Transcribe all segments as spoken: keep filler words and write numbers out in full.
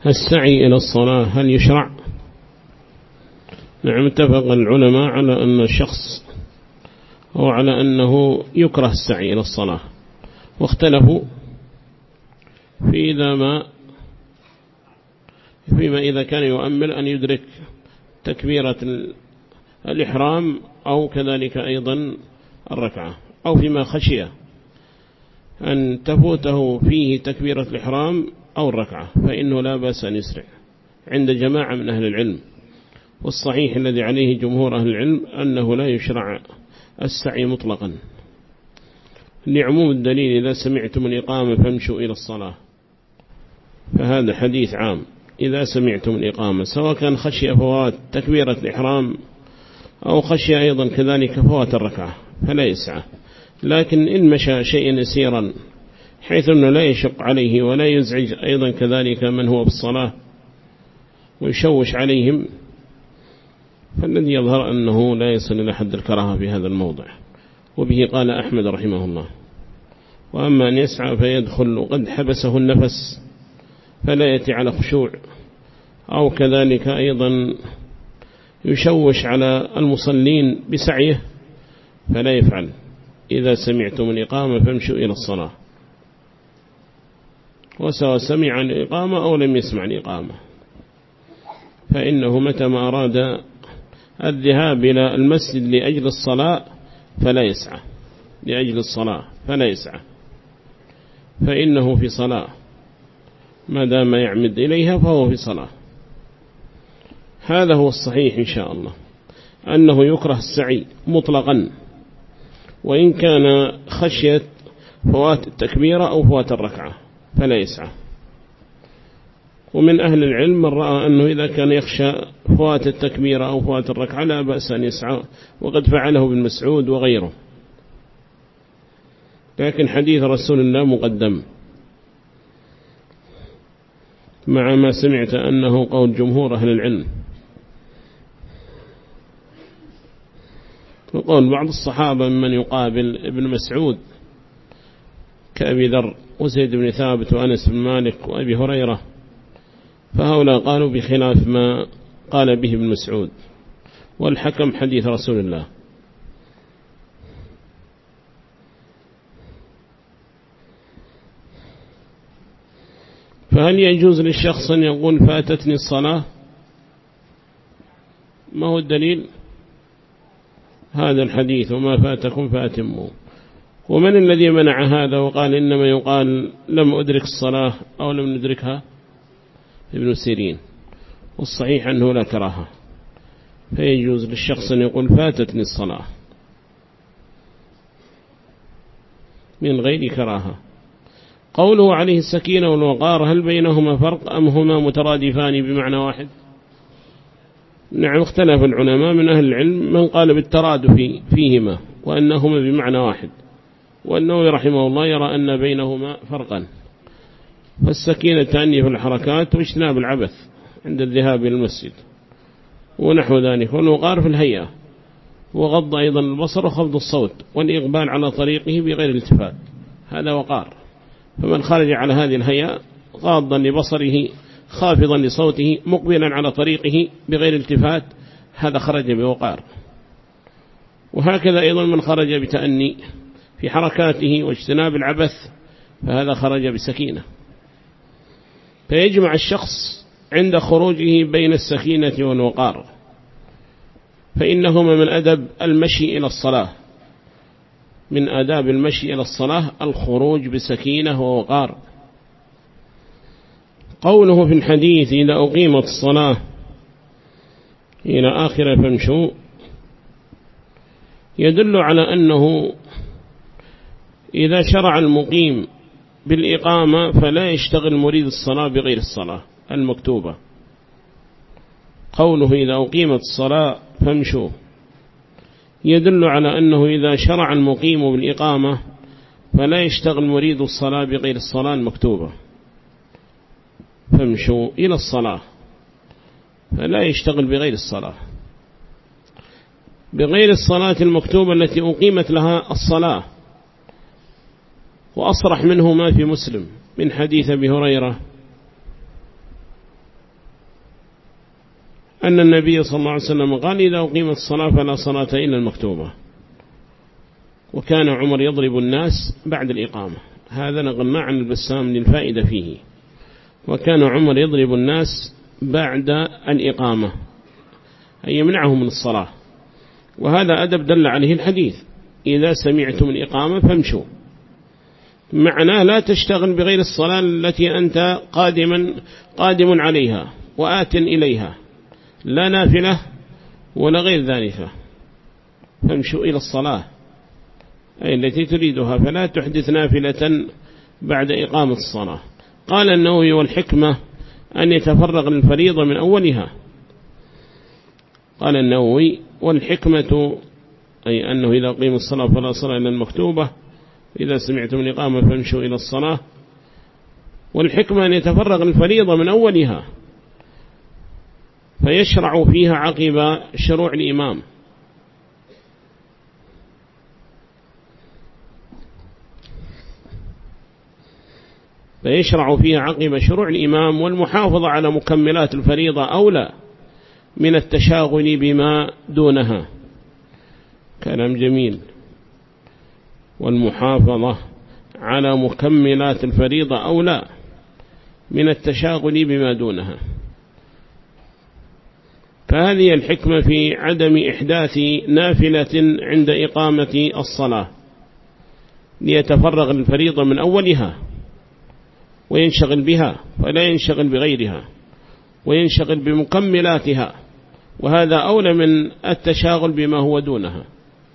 السعي إلى الصلاة هل يشرع؟ نعم، اتفق العلماء على أن الشخص أو على أنه يكره السعي إلى الصلاة، واختلفوا في إذا ما فيما إذا كان يؤمل أن يدرك تكبيرة الإحرام أو كذلك أيضا الركعة، أو فيما خشي أن تفوته فيه تكبيرة الإحرام أو الركعة، فإنه لا بأس أن يسرع عند جماعة من أهل العلم. والصحيح الذي عليه جمهور أهل العلم أنه لا يشرع السعي مطلقا، لعموم الدليل: إذا سمعتم الإقامة فامشوا إلى الصلاة. فهذا حديث عام، إذا سمعتم الإقامة، سواء كان خشي فوات تكبيرة الإحرام أو خشي أيضا كذلك فوات الركعة فلا يسعى. لكن إن مشى شيئا يسيرا حيث أنه لا يشق عليه ولا يزعج أيضا كذلك من هو بالصلاة ويشوش عليهم، فالذي يظهر أنه لا يصل إلى حد الكراهة في هذا الموضع، وبه قال أحمد رحمه الله. وأما أن يسعى فيدخل وقد حبسه النفس فلا يأتي على خشوع، أو كذلك أيضا يشوش على المصلين بسعيه، فلا يفعل. إذا سمعتم الإقامة فامشوا إلى الصلاة، وسواء سمع الإقامة أو لم يسمع الإقامة، فإنه متى ما أراد الذهاب إلى المسجد لأجل الصلاة فلا يسعى، لأجل الصلاة فلا يسعى، فإنه في صلاة، ما دام يعمد إليها فهو في صلاة. هذا هو الصحيح إن شاء الله، أنه يكره السعي مطلقا، وإن كان خشية فوات التكبيرة أو فوات الركعة فلا يسعى. ومن أهل العلم من رأى أنه إذا كان يخشى فوات التكبيرة أو فوات الركعة لا بأس أن يسعى، وقد فعله ابن مسعود وغيره. لكن حديث رسول الله مقدم، مع ما سمعت أنه قول جمهور أهل العلم، وقول بعض الصحابة من يقابل ابن مسعود كأبي ذر وزيد بن ثابت وأنس بن مالك وأبي هريرة، فهؤلاء قالوا بخلاف ما قال به ابن مسعود، والحكم حديث رسول الله. فهل يجوز للشخص أن يقول فاتتني الصلاة؟ ما هو الدليل؟ هذا الحديث: وما فاتكم فاتموا. ومن الذي منع هذا وقال إنما يقال لم أدرك الصلاة أو لم ندركها؟ ابن سيرين. والصحيح أنه لا كراهة، فيجوز للشخص أن يقول فاتتني الصلاة من غير كراهة. قوله عليه السكينة والوقار، هل بينهما فرق أم هما مترادفان بمعنى واحد؟ نعم، اختلف العلماء من أهل العلم من قال بالترادف فيهما وأنهما بمعنى واحد، وأنه رحمه الله يرى أن بينهما فرقا. فالسكينة تأني في الحركات واجتناب العبث عند الذهاب إلى المسجد ونحو ذلك، والوقار في الهيئة، وغض أيضا البصر وخفض الصوت والإقبال على طريقه بغير التفات، هذا وقار. فمن خرج على هذه الهيئة غاضا لبصره خافضا لصوته مقبلا على طريقه بغير التفات، هذا خرج بوقار. وهكذا أيضا من خرج بتأني في حركاته واجتناب العبث، فهذا خرج بسكينة. فيجمع الشخص عند خروجه بين السكينة والوقار، فإنهما من أدب المشي إلى الصلاة، من آداب المشي إلى الصلاة الخروج بسكينة ووقار. قوله في الحديث إذا أقيمت الصلاة إلى آخر فامشوا، يدل على أنه إذا شرع المقيم بالإقامة فلا يشتغل مريد الصلاة بغير الصلاة المكتوبة. قوله إذا أقيمت الصلاة فامشوا يدل على أنه إذا شرع المقيم بالإقامة فلا يشتغل مريد الصلاة بغير الصلاة المكتوبة، فامشوا إلى الصلاة، فلا يشتغل بغير الصلاة، بغير الصلاة المكتوبة التي أقيمت لها الصلاة. وأصرح منه ما في مسلم من حديث أبي هريرة أن النبي صلى الله عليه وسلم قال إذا أقيمت الصلاة فلا صلاة إلا المكتوبة، وكان عمر يضرب الناس بعد الإقامة. هذا نقلنا عن البسام للفائدة فيه. وكان عمر يضرب الناس بعد الإقامة أي يمنعهم من الصلاة، وهذا أدب دل عليه الحديث إذا سمعتم الإقامة فامشوا، معناه لا تشتغل بغير الصلاة التي أنت قادما قادم عليها وآت إليها، لا نافلة ولا غير ذلك، فامشوا إلى الصلاة أي التي تريدها، فلا تحدث نافلة بعد إقامة الصلاة. قال النووي والحكمة أن يتفرغ الفريضة من أولها. قال النووي والحكمة أي أنه إذا قيم الصلاة فلا صلاة إلا المكتوبة، إذا سمعتم الإقامة فامشوا إلى الصلاة. والحكمة أن يتفرغ الفريضة من أولها فيشرع فيها عقب شروع الإمام، فيشرع فيها عقب شروع الإمام. والمحافظة على مكملات الفريضة أولى من التشاغل بما دونها. كلام جميل. والمحافظة على مكملات الفريضة أولى من التشاغل بما دونها. فهذه الحكمة في عدم إحداث نافلة عند إقامة الصلاة، ليتفرغ الفريضة من أولها وينشغل بها، ولا ينشغل بغيرها، وينشغل بمكملاتها، وهذا أولى من التشاغل بما هو دونها.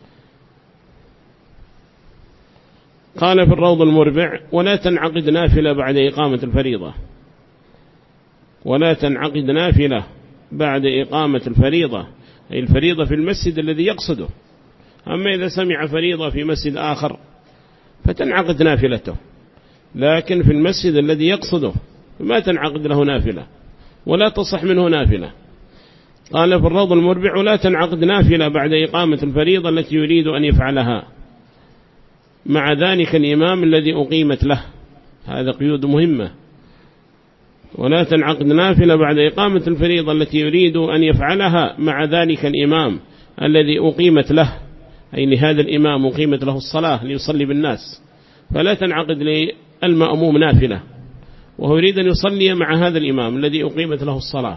قال في الروض المربع ولا تنعقد نافلة بعد إقامة الفريضة، ولا تنعقد نافلة بعد إقامة الفريضة، أي الفريضة في المسجد الذي يقصده. أما إذا سمع فريضة في مسجد آخر فتنعقد نافلته، لكن في المسجد الذي يقصده فما تنعقد له نافلة ولا تصح منه نافلة. قال في الروض المربع ولا تنعقد نافلة بعد إقامة الفريضة التي يريد أن يفعلها مع ذلك الإمام الذي أقيمت له. هذا قيود مهمة. ولا تنعقد نافلة بعد إقامة الفريضة التي يريد أن يفعلها مع ذلك الإمام الذي أقيمت له، أي لهذا الإمام أقيمت له الصلاة ليصلي بالناس، فلا تنعقد للمأموم نافلة وهو يريد أن يصلي مع هذا الإمام الذي أقيمت له الصلاة.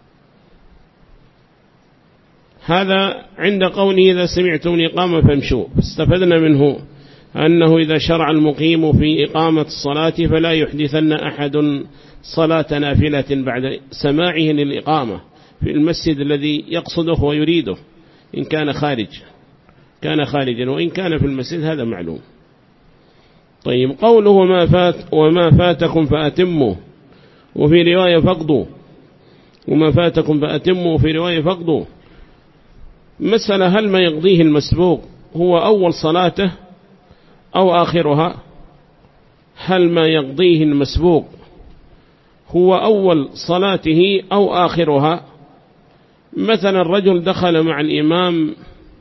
هذا عند قوله إذا سمعتم الإقامة فامشوا. فاستفدنا منه أنه إذا شرع المقيم في إقامة الصلاة فلا يحدثن أحد صلاة نافلة بعد سماعه للإقامة في المسجد الذي يقصده ويريده، إن كان خارج كان خارجا، وإن كان في المسجد هذا معلوم. طيب قوله وما, فات وما فاتكم فأتموا، وفي رواية فقدوا، وما فاتكم فأتموا في رواية فقدوا. مسألة هل ما يقضيه المسبوق هو أول صلاته أو آخرها؟ هل ما يقضيه المسبوق هو أول صلاته أو آخرها؟ مثلا الرجل دخل مع الإمام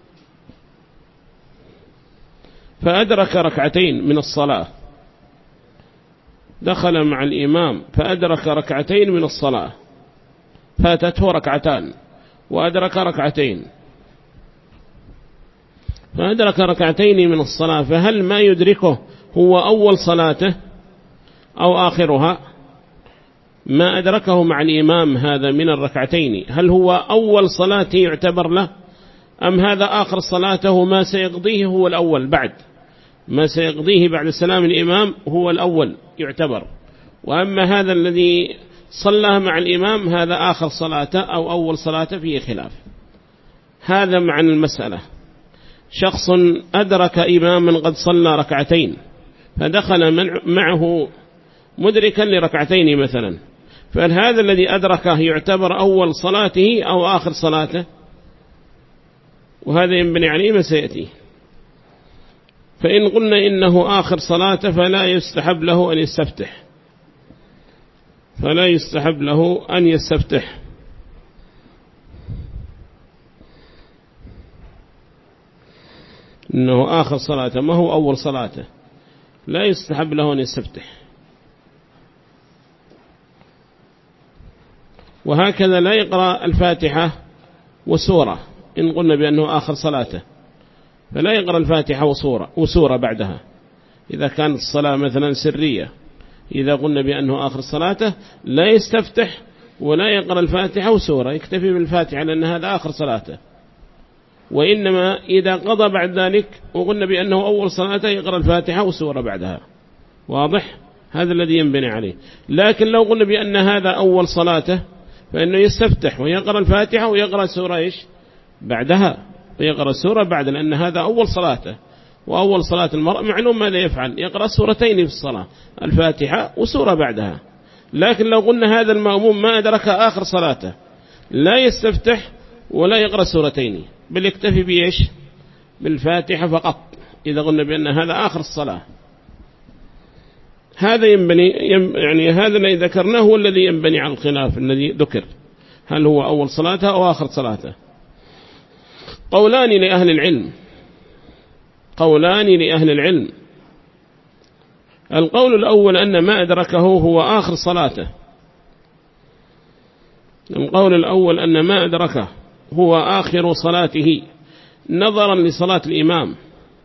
فأدرك ركعتين من الصلاة، دخل مع الإمام فأدرك ركعتين من الصلاة، فاتته ركعتان وأدرك ركعتين، فأدرك ركعتين من الصلاة، فهل ما يدركه هو أول صلاته أو آخرها؟ ما أدركه مع الإمام هذا من الركعتين هل هو أول صلاته يعتبر له، أم هذا آخر صلاته ما سيقضيه هو الأول، بعد ما سيقضيه بعد سلام الإمام هو الأول يعتبر، وأما هذا الذي صلى مع الإمام هذا آخر صلاته أو أول صلاته فيه خلاف. هذا معنى المسألة. شخص أدرك إماما قد صلى ركعتين فدخل معه مدركا لركعتين مثلا، فهل هذا الذي أدركه يعتبر أول صلاته أو آخر صلاته؟ وهذا ينبني عليه ما سيأتي. فإن قلنا إنه آخر صلاته فلا يستحب له أن يستفتح، فلا يستحب له أن يستفتح. إنه آخر صلاته ما هو أول صلاته، لا يستحب له أن يستفتح. وهكذا لا يقرأ الفاتحة وسورة إن قلنا بأنه آخر صلاته، فلا يقرأ الفاتحة وسورة, وسورة بعدها إذا كانت الصلاة مثلا سرية. إذا قلنا بأنه آخر صلاته لا يستفتح ولا يقرأ الفاتحة وسورة، يكتفي بالفاتحة لأن هذا آخر صلاته. وإنما إذا قضى بعد ذلك وقلنا بأنه أول صلاته يقرأ الفاتحة وسورة بعدها. واضح؟ هذا الذي ينبني عليه. لكن لو قلنا بأن هذا أول صلاته فإنه يستفتح ويقرأ الفاتحة ويقرأ سورة إيش بعدها، ويقرأ سورة بعد، لأن هذا أول صلاته. وأول صلاة المرء معلوم ماذا يفعل، يقرأ سورتين في الصلاة، الفاتحة وسورة بعدها. لكن لو قلنا هذا المأموم ما أدرك آخر صلاته لا يستفتح ولا يقرأ سورتين، بل يكتفي بإيش بالفاتحة فقط، إذا قلنا بأن هذا آخر الصلاة. هذا ينبني يعني هذا الذي ذكرناه هو الذي ينبني على الخلاف الذي ذكر، هل هو أول صلاته أو آخر صلاته. قولان لأهل العلم، قولان لأهل العلم. القول الأول أن ما أدركه هو آخر صلاته. القول الأول أن ما أدركه هو آخر صلاته نظرا لصلاة الإمام،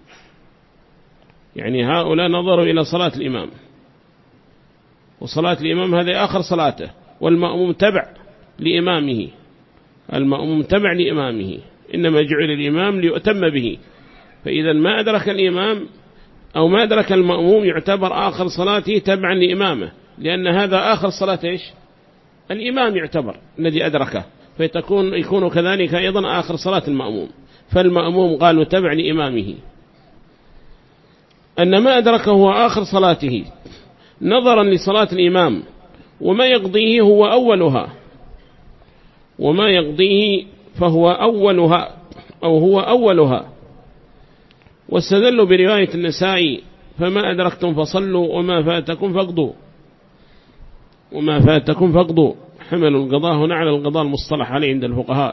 يعني هؤلاء نظروا إلى صلاة الإمام، وصلاة الإمام هذه آخر صلاته، والمأموم تبع لإمامه، المأموم تبع لإمامه، إنما جعل الإمام ليؤتم به. فإذا ما أدرك الإمام أو ما أدرك المأموم يعتبر آخر صلاته تبعا لإمامه، لأن هذا آخر صلاة إيش الإمام يعتبر الذي أدركه، فيكون يكون كذلك أيضا آخر صلاة المأموم، فالمأموم قالوا تبع لإمامه. أن ما أدركه هو آخر صلاته نظرا لصلاة الإمام، وما يقضيه هو أولها، وما يقضيه فهو أولها أو هو أولها. واستدلوا برواية النسائي فما أدركتم فصلوا وما فاتكم فاقضوا، وما فاتكم فاقضوا، حملوا القضاء هنا على القضاء المصطلح عليه عند الفقهاء.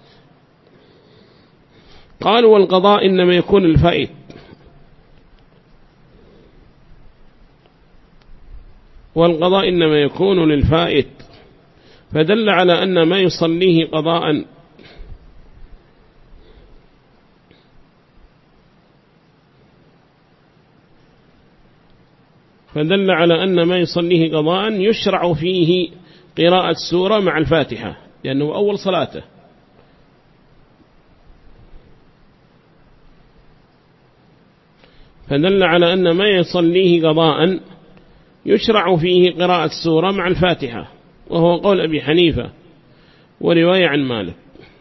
قالوا والقضاء إنما يكون الفائت، والقضاء إنما يكون للفائت، فدل على أن ما يصليه قضاء فدل على أن ما يصليه قضاء يشرع فيه قراءة السورة مع الفاتحة، لأنه أول صلاته. فدل على أن ما يصليه قضاء يشرع فيه قراءة السورة مع الفاتحة، وهو قول أبي حنيفة ورواية عن مالك،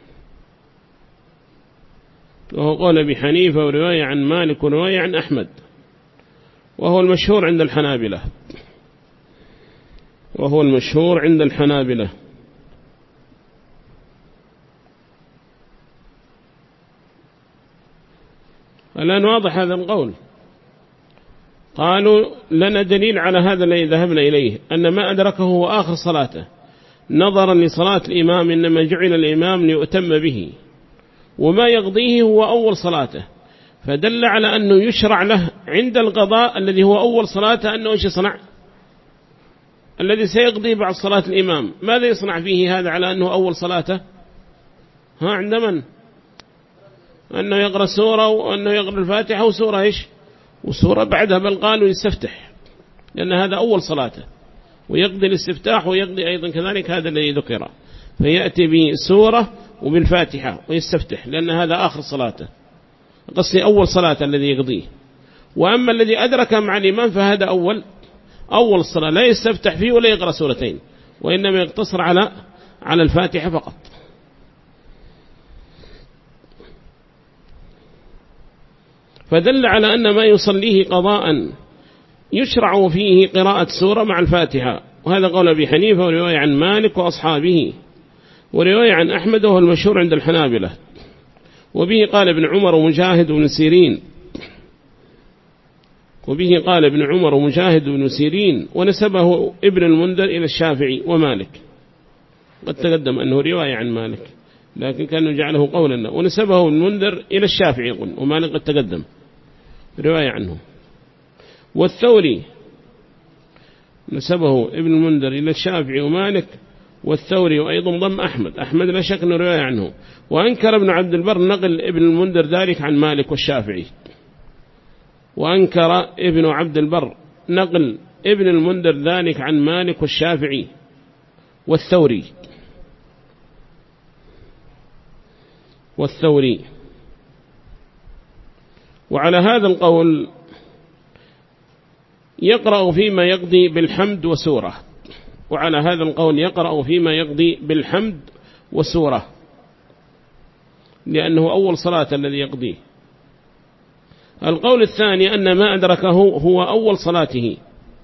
وهو قول أبي حنيفة ورواية عن مالك ورواية عن أحمد، وهو المشهور عند الحنابلة، وهو المشهور عند الحنابلة. الآن واضح هذا القول. قالوا لنا دليل على هذا الذي ذهبنا إليه، أن ما أدركه هو آخر صلاته نظرا لصلاة الإمام، إنما جعل الإمام ليؤتم به، وما يقضيه هو أول صلاته، فدل على أنه يشرع له عند القضاء الذي هو أول صلاته أنه إيش يصنع، الذي سيقضي بعد صلاة الإمام ماذا يصنع فيه هذا على أنه أول صلاته؟ ها عند من؟ أنه يقرأ سورة، وأنه يقرأ الفاتحة وسورة إيش وسورة بعدها، بل قالوا يستفتح لأن هذا أول صلاته، ويقضي الاستفتاح ويقضي أيضا كذلك هذا الذي ذكر، فيأتي بسورة وبالفاتحة ويستفتح لأن هذا آخر صلاته، قصدي أول صلاة الذي يقضيه. وأما الذي أدرك مع الإمام فهذا أول أول الصلاة لا يستفتح فيه ولا يقرأ سورتين، وإنما يقتصر على على الفاتحة فقط. فدل على أن ما يصليه قضاء يشرع فيه قراءة سورة مع الفاتحة، وهذا قول أبي حنيفة ورواية عن مالك وأصحابه، ورواية عن أحمد وهو المشهور عند الحنابلة، وبه قال ابن عمر ومجاهد بن سيرين وبه قال ابن عمر ومجاهد بن سيرين ونسبه ابن المنذر إلى الشافعي ومالك. قد تقدم أنه رواية عن مالك، لكن كان جعله قولا، ونسبه ابن المنذر إلى الشافعي ومالك قد تقدم رواية عنه. والثوري نسبه ابن المنذر إلى الشافعي ومالك، والثوري وأيضا ضم أحمد أحمد لا شك أنه رواية عنه. وأنكر ابن عبد البر نقل ابن المنذر ذلك عن مالك والشافعي. وأنكر ابن عبد البر نقل ابن المنذر ذلك عن مالك والشافعي والثوري والثوري وعلى هذا القول يقرأ فيما يقضي بالحمد وسورة وعلى هذا القول يقرأ فيما يقضي بالحمد وسورة لأنه أول صلاة الذي يقضيه. القول الثاني أن ما أدركه هو أول صلاته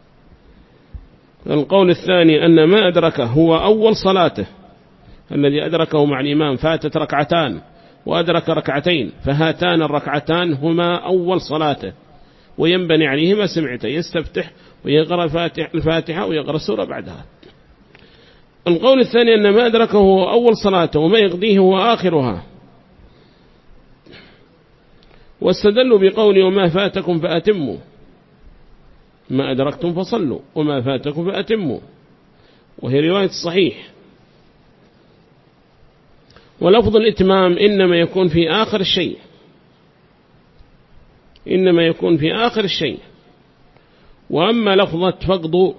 القول الثاني أن ما أدركه هو أول صلاته الذي أدركه مع الإمام فاتت ركعتان وأدرك ركعتين فهاتان الركعتان هما أول صلاته وينبني عليه ما سمعته يستفتح ويقرأ الفاتحة ويقرأ السورة بعدها. القول الثاني أن ما أدركه هو أول صلاته وما يقضيه هو آخرها واستدلوا بقول وما فاتكم فأتموا ما أدركتم فصلوا وما فاتكم فأتموا وهي رواية الصحيح. ولفظ الإتمام إنما يكون في آخر الشيء إنما يكون في آخر الشيء. وأما لفظة فقدوا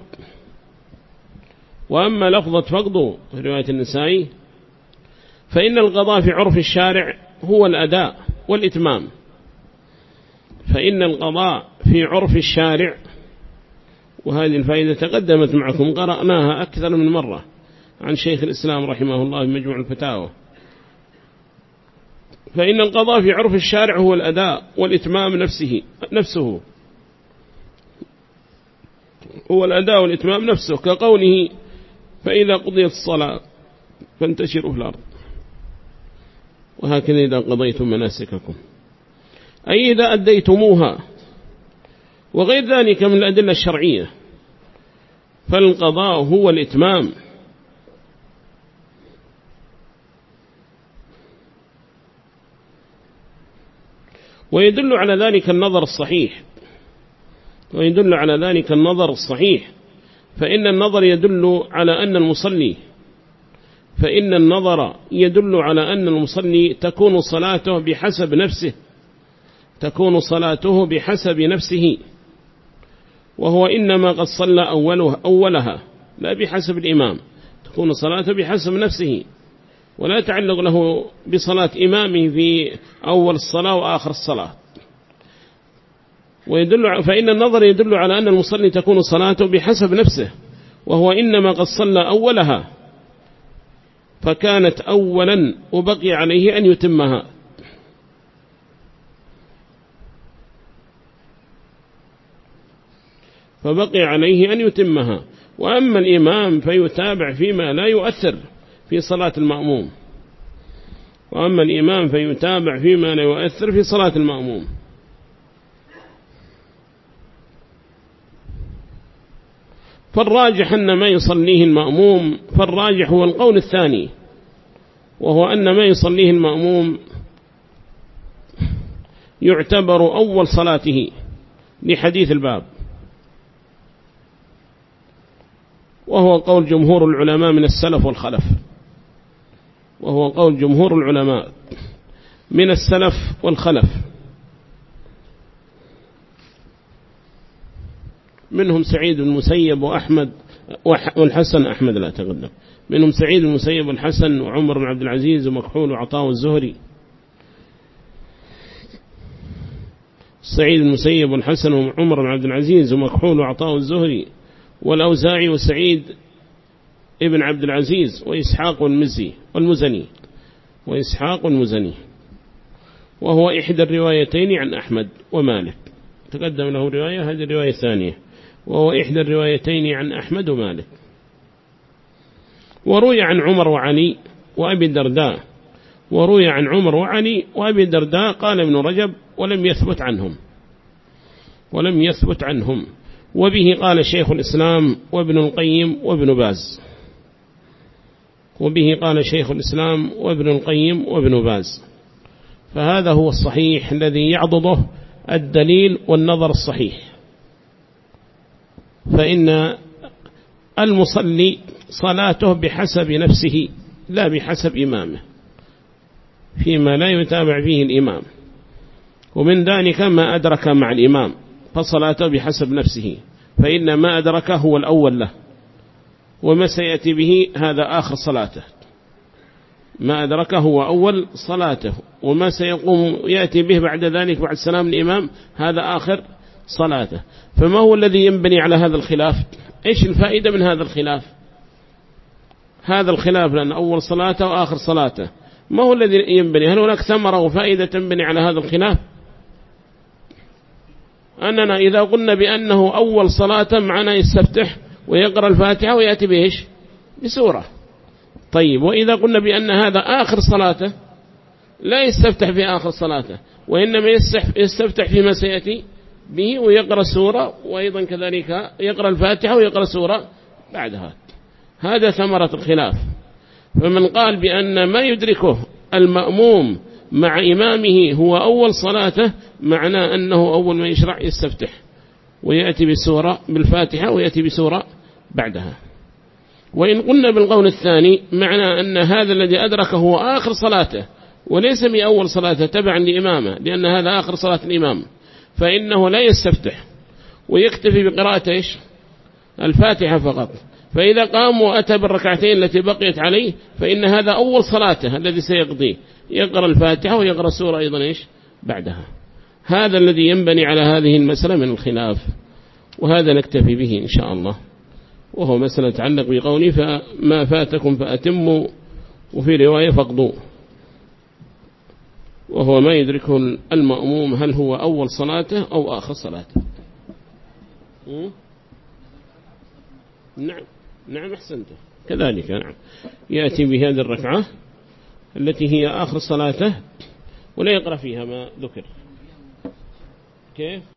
وأما لفظة فقدوا في رواية النسائي فإن القضاء في عرف الشارع هو الأداء والإتمام فإن القضاء في عرف الشارع وهذه الفائدة تقدمت معكم قرأناها أكثر من مرة عن شيخ الإسلام رحمه الله في مجموع الفتاوى. فإن القضاء في عرف الشارع هو الأداء والإتمام نفسه نفسه هو الأداء والإتمام نفسه كقوله فإذا قضيت الصلاة فانتشروا في الأرض وهكذا إذا قضيتم مناسككم أي إذا أديتموها وغير ذلك من الأدلة الشرعية. فالقضاء هو الإتمام. ويدل على ذلك النظر الصحيح ويدل على ذلك النظر الصحيح فإن النظر يدل على أن المصلي فإن النظر يدل على أن المصلي تكون صلاته بحسب نفسه تكون صلاته بحسب نفسه وهو إنما قد صلى أوله أولها لا بحسب الإمام تكون صلاته بحسب نفسه ولا تعلق له بصلاة إمامه في أول الصلاة وآخر الصلاة. ويدل فإن النظر يدل على أن المصلي تكون صلاته بحسب نفسه وهو إنما قد صلى أولها فكانت أولا وبقي عليه أن يتمها. فبقي عليه أن يتمها. وأما الإمام فيتابع فيما لا يؤثر في صلاة المأموم وأما الإمام فيتابع فيما لا يؤثر في صلاة المأموم. فالراجح أن ما يصليه المأموم فالراجح هو القول الثاني وهو أن ما يصليه المأموم يعتبر أول صلاته لحديث الباب وهو قول جمهور العلماء من السلف والخلف وهو قول جمهور العلماء من السلف والخلف منهم سعيد بن المسيب وأحمد والحسن أحمد لا تقدم منهم سعيد بن المسيب والحسن وعمر بن عبد العزيز ومكحول وعطاء الزهري سعيد بن المسيب والحسن وعمر بن عبد العزيز ومكحول وعطاء الزهري والأوزاعي وسعيد ابن عبد العزيز وإسحاق والمزي والمزني وإسحاق والمزني وهو إحدى الروايتين عن أحمد ومالك تقدم له رواية هذه الرواية الثانية وهو إحدى الروايتين عن أحمد ومالك. وروي عن عمر وعلي وأبي الدرداء وروي عن عمر وعلي وأبي الدرداء قال ابن رجب ولم يثبت عنهم ولم يثبت عنهم وبه قال شيخ الإسلام وابن القيم وابن باز وبه قال شيخ الإسلام وابن القيم وابن باز. فهذا هو الصحيح الذي يعضده الدليل والنظر الصحيح. فإن المصلي صلاته بحسب نفسه لا بحسب إمامه فيما لا يتابع فيه الإمام، ومن ذلك ما أدرك مع الإمام فصلاته بحسب نفسه، فإن ما أدركه هو الأول له، وما سيأتي به هذا آخر صلاته. ما أدركه هو أول صلاته، وما سيقوم يأتي به بعد ذلك بعد سلام الإمام هذا آخر صلاته. فما هو الذي ينبني على هذا الخلاف؟ إيش الفائدة من هذا الخلاف؟ هذا الخلاف لأن أول صلاته وآخر صلاته ما هو الذي ينبني؟ هل هناك ثمرة وفائدة تنبني على هذا الخلاف؟ أننا إذا قلنا بأنه أول صلاة معنا يستفتح ويقرأ الفاتحة ويأتي بإيش؟ بسورة. طيب وإذا قلنا بأن هذا آخر صلاته لا يستفتح في آخر صلاته، وإنما يستفتح فيما سيأتي به ويقرأ سورة، وأيضا كذلك يقرأ الفاتحة ويقرأ سورة بعدها. هذا ثمرة الخلاف. فمن قال بأن ما يدركه المأموم مع إمامه هو أول صلاته، معناه أنه أول ما يشرع يستفتح ويأتي بسورة بالفاتحة ويأتي بسورة بعدها. وإن قلنا بالقول الثاني معنى أن هذا الذي أدركه هو آخر صلاته وليس بأول صلاته تبعا لإمامه، لأن هذا آخر صلاة الإمام، فإنه لا يستفتح ويكتفي بقراءة إيش؟ الفاتحة فقط. فإذا قام وأتى بالركعتين التي بقيت عليه فإن هذا أول صلاته الذي سيقضيه، يقرأ الفاتحة ويقرأ سورة أيضا إيش؟ بعدها. هذا الذي ينبني على هذه المسألة من الخلاف، وهذا نكتفي به إن شاء الله، وهو مسألة تعلق بقولي فما فاتكم فأتموا، وفي رواية فقضوا، وهو ما يدركه المأموم هل هو أول صلاته أو آخر صلاته. نعم نعم أحسنته كذلك. نعم يأتي بهذه الركعة التي هي آخر صلاته ولا يقرأ فيها ما ذكر. كيف؟